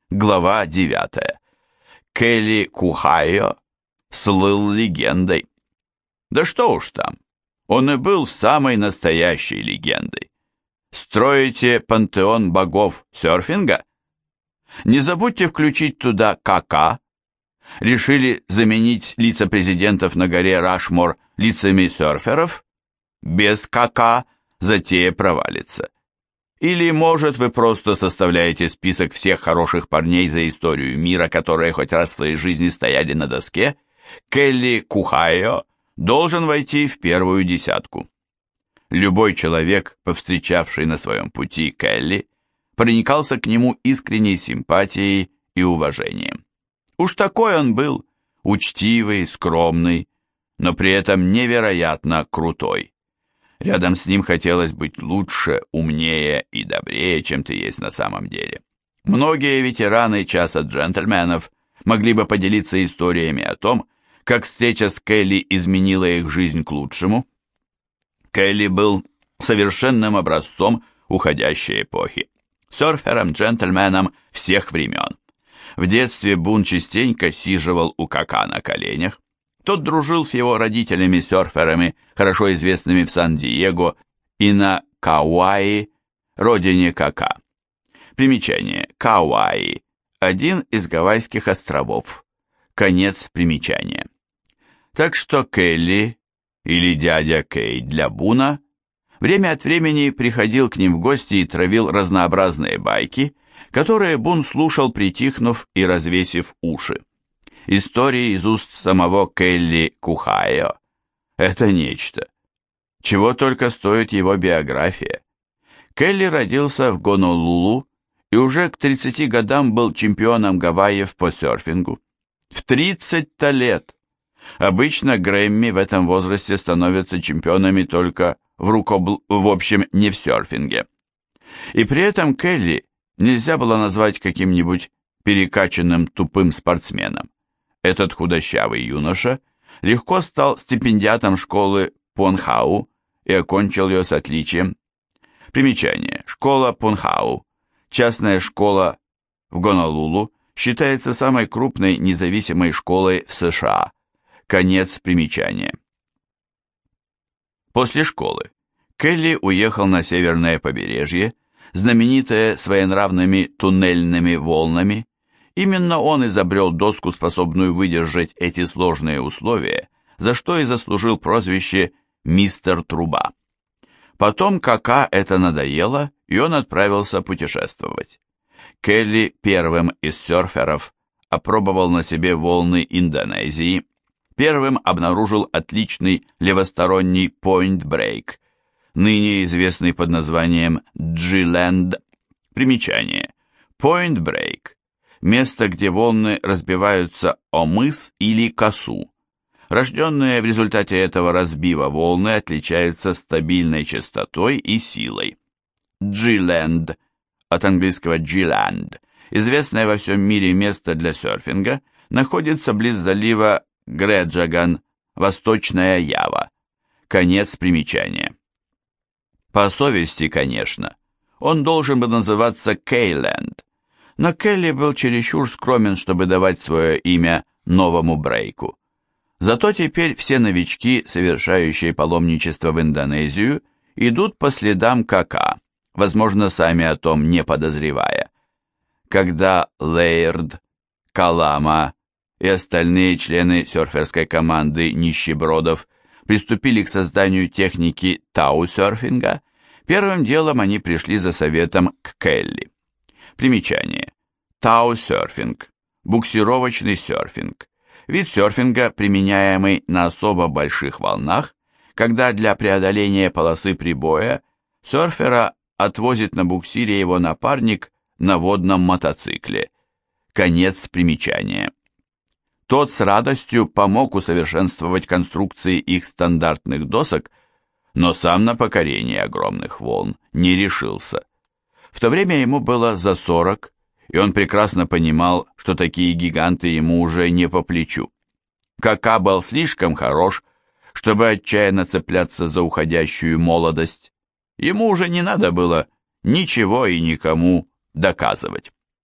Глава 9. Келли Кухайо слыл легендой. Да что уж там, он и был самой настоящей легендой. Строите пантеон богов серфинга? Не забудьте включить туда КК. Решили заменить лица президентов на горе Рашмор лицами серферов? Без КК затея провалится. Или, может, вы просто составляете список всех хороших парней за историю мира, которые хоть раз в своей жизни стояли на доске? Келли Кухайо должен войти в первую десятку. Любой человек, повстречавший на своем пути Келли, проникался к нему искренней симпатией и уважением. Уж такой он был, учтивый, скромный, но при этом невероятно крутой. Рядом с ним хотелось быть лучше, умнее и добрее, чем ты есть на самом деле. Многие ветераны часа джентльменов могли бы поделиться историями о том, как встреча с Келли изменила их жизнь к лучшему. Келли был совершенным образцом уходящей эпохи, серфером-джентльменом всех времен. В детстве Бун частенько сиживал у КК на коленях. Тот дружил с его родителями-серферами, хорошо известными в Сан-Диего и на Кауаи, родине КК. Примечание. Кауаи – один из Гавайских островов. Конец примечания. Так что Келли, или дядя Кей для Буна, время от времени приходил к ним в гости и травил разнообразные байки, которые Бун слушал, притихнув и развесив уши. Истории из уст самого Келли Кухайо – это нечто. Чего только стоит его биография. Келли родился в Гонолулу и уже к 30 годам был чемпионом Гавайев по серфингу. В 30-то лет! Обычно Грэмми в этом возрасте становятся чемпионами только в общем, не в серфинге. И при этом Келли нельзя было назвать каким-нибудь перекачанным тупым спортсменом. Этот худощавый юноша легко стал стипендиатом школы Понхау и окончил ее с отличием. Примечание. Школа Понхау, частная школа в Гонолулу, считается самой крупной независимой школой в США. Конец примечания. После школы Келли уехал на северное побережье, знаменитое своенравными туннельными волнами. Именно он изобрел доску, способную выдержать эти сложные условия, за что и заслужил прозвище «Мистер Труба». Потом КК это надоело, и он отправился путешествовать. Келли первым из серферов опробовал на себе волны Индонезии, первым обнаружил отличный левосторонний Point Break, ныне известный под названием G-Land. Примечание. Point Break – место, где волны разбиваются о мыс или косу. Рожденные в результате этого разбива волны отличаются стабильной частотой и силой. G-Land, от английского G-Land, известное во всем мире место для серфинга, находится близ залива Греджаган, Восточная Ява. Конец примечания. По совести, конечно, он должен был называться Кейленд, но Келли был чересчур скромен, чтобы давать свое имя новому брейку. Зато теперь все новички, совершающие паломничество в Индонезию, идут по следам КК, возможно, сами о том не подозревая. Когда Лейрд, Калама и остальные члены серферской команды нищебродов приступили к созданию техники тау-серфинга, первым делом они пришли за советом к Келли. Примечание. Тау-серфинг. Буксировочный серфинг. Вид серфинга, применяемый на особо больших волнах, когда для преодоления полосы прибоя серфера отвозит на буксире его напарник на водном мотоцикле. Конец примечания. Тот с радостью помог усовершенствовать конструкции их стандартных досок, но сам на покорение огромных волн не решился. В то время ему было за 40, и он прекрасно понимал, что такие гиганты ему уже не по плечу. КК был слишком хорош, чтобы отчаянно цепляться за уходящую молодость. Ему уже не надо было ничего и никому доказывать.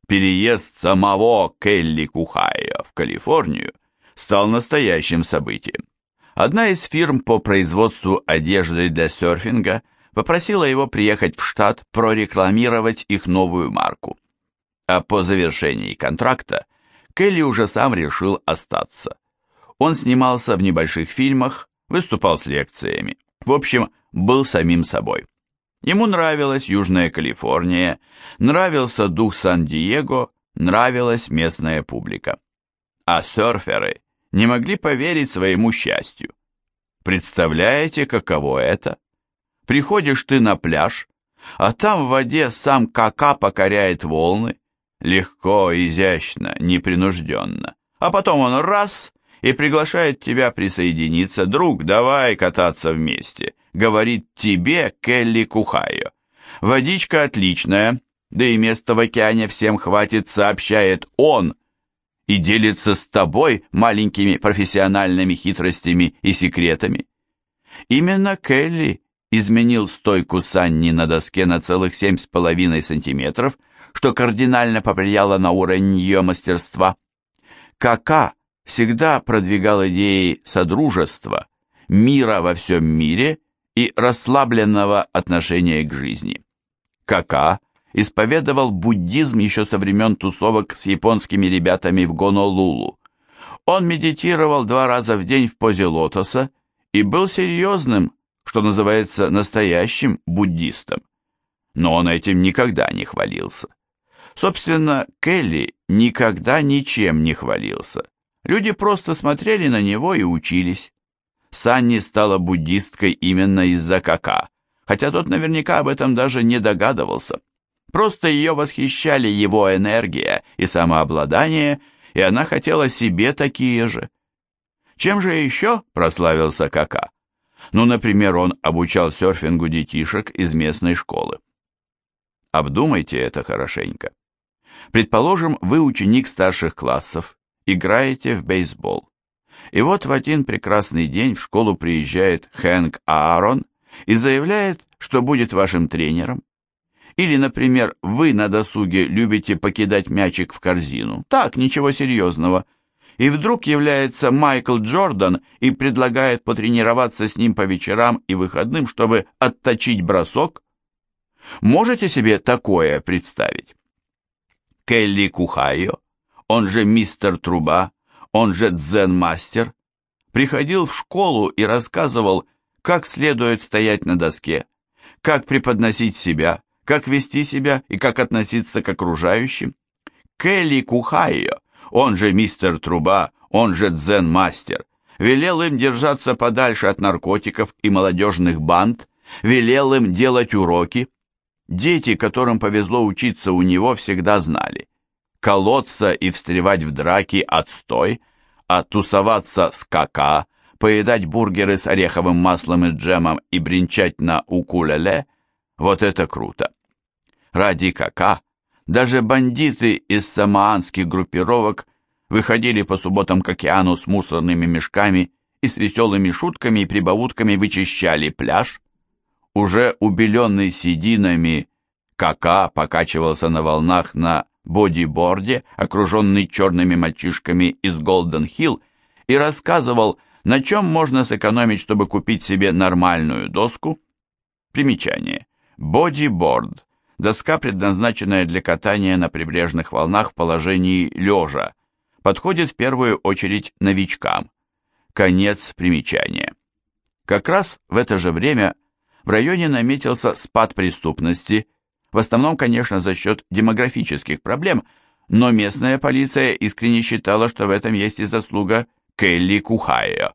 Переезд самого Келли Кухайо в Калифорнию стал настоящим событием. Одна из фирм по производству одежды для серфинга попросила его приехать в штат прорекламировать их новую марку. А по завершении контракта Келли уже сам решил остаться. Он снимался в небольших фильмах, выступал с лекциями. В общем, был самим собой. Ему нравилась Южная Калифорния, нравился дух Сан-Диего, нравилась местная публика. А серферы не могли поверить своему счастью. Представляете, каково это? Приходишь ты на пляж, а там в воде сам Кака покоряет волны, легко, изящно, непринужденно. А потом он раз и приглашает тебя присоединиться. «Друг, давай кататься вместе», — говорит тебе Келли Кухайо. «Водичка отличная, да и места в океане всем хватит», — сообщает он, и делится с тобой маленькими профессиональными хитростями и секретами. Именно Келли изменил стойку Санни на доске на целых 7,5 сантиметров, что кардинально повлияло на уровень ее мастерства. Кака всегда продвигал идеи содружества, мира во всем мире и расслабленного отношения к жизни. Кака исповедовал буддизм еще со времен тусовок с японскими ребятами в Гонолулу. Он медитировал 2 раза в день в позе лотоса и был серьезным, что называется, настоящим буддистом. Но он этим никогда не хвалился. Собственно, Келли никогда ничем не хвалился. Люди просто смотрели на него и учились. Санни стала буддисткой именно из-за Кака, хотя тот наверняка об этом даже не догадывался. Просто ее восхищали его энергия и самообладание, и она хотела себе такие же. Чем же еще прославился Кака? Ну, например, он обучал серфингу детишек из местной школы. Обдумайте это хорошенько. Предположим, вы ученик старших классов, играете в бейсбол. И вот в один прекрасный день в школу приезжает Хэнк Аарон и заявляет, что будет вашим тренером. Или, например, вы на досуге любите покидать мячик в корзину. Так, ничего серьезного. И вдруг является Майкл Джордан и предлагает потренироваться с ним по вечерам и выходным, чтобы отточить бросок. Можете себе такое представить? Келли Кухайо, он же мистер Труба, он же дзен-мастер, приходил в школу и рассказывал, как следует стоять на доске, как преподносить себя, как вести себя и как относиться к окружающим. Келли Кухайо, он же мистер Труба, он же дзен-мастер, велел им держаться подальше от наркотиков и молодежных банд, велел им делать уроки. Дети, которым повезло учиться у него, всегда знали: колоться и встревать в драки – отстой, а тусоваться с Кака, поедать бургеры с ореховым маслом и джемом и бренчать на укулеле – вот это круто. Ради Кака даже бандиты из самоанских группировок выходили по субботам к океану с мусорными мешками и с веселыми шутками и прибаутками вычищали пляж. Уже убеленный сединами, Кака покачивался на волнах на бодиборде, окруженный черными мальчишками из Голден-Хилл, и рассказывал, на чем можно сэкономить, чтобы купить себе нормальную доску. Примечание. Бодиборд – доска, предназначенная для катания на прибрежных волнах в положении лежа, подходит в первую очередь новичкам. Конец примечания. Как раз в это же время в районе наметился спад преступности, в основном, конечно, за счет демографических проблем, но местная полиция искренне считала, что в этом есть и заслуга Келли Кухайо.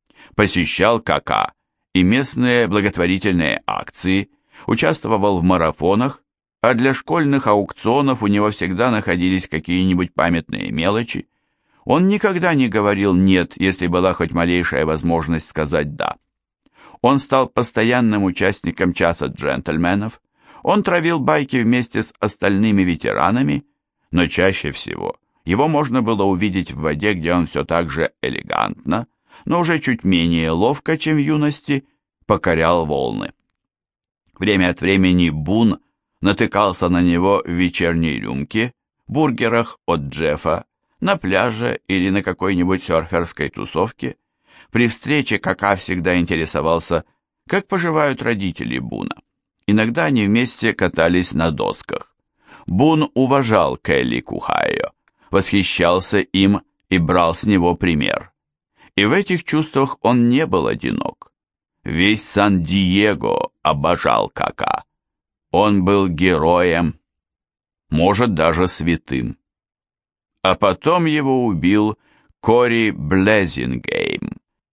Посещал Кака и местные благотворительные акции, участвовал в марафонах, а для школьных аукционов у него всегда находились какие-нибудь памятные мелочи. Он никогда не говорил «нет», если была хоть малейшая возможность сказать «да». Он стал постоянным участником часа джентльменов, он травил байки вместе с остальными ветеранами, но чаще всего его можно было увидеть в воде, где он все так же элегантно, но уже чуть менее ловко, чем в юности, покорял волны. Время от времени Бун натыкался на него в вечерней рюмке, бургерах от Джеффа, на пляже или на какой-нибудь серферской тусовке. При встрече Кака всегда интересовался, как поживают родители Буна. Иногда они вместе катались на досках. Бун уважал Келли Кухайо, восхищался им и брал с него пример. И в этих чувствах он не был одинок. Весь Сан-Диего обожал Кака. Он был героем, может, даже святым. А потом его убил Кори Блезингей.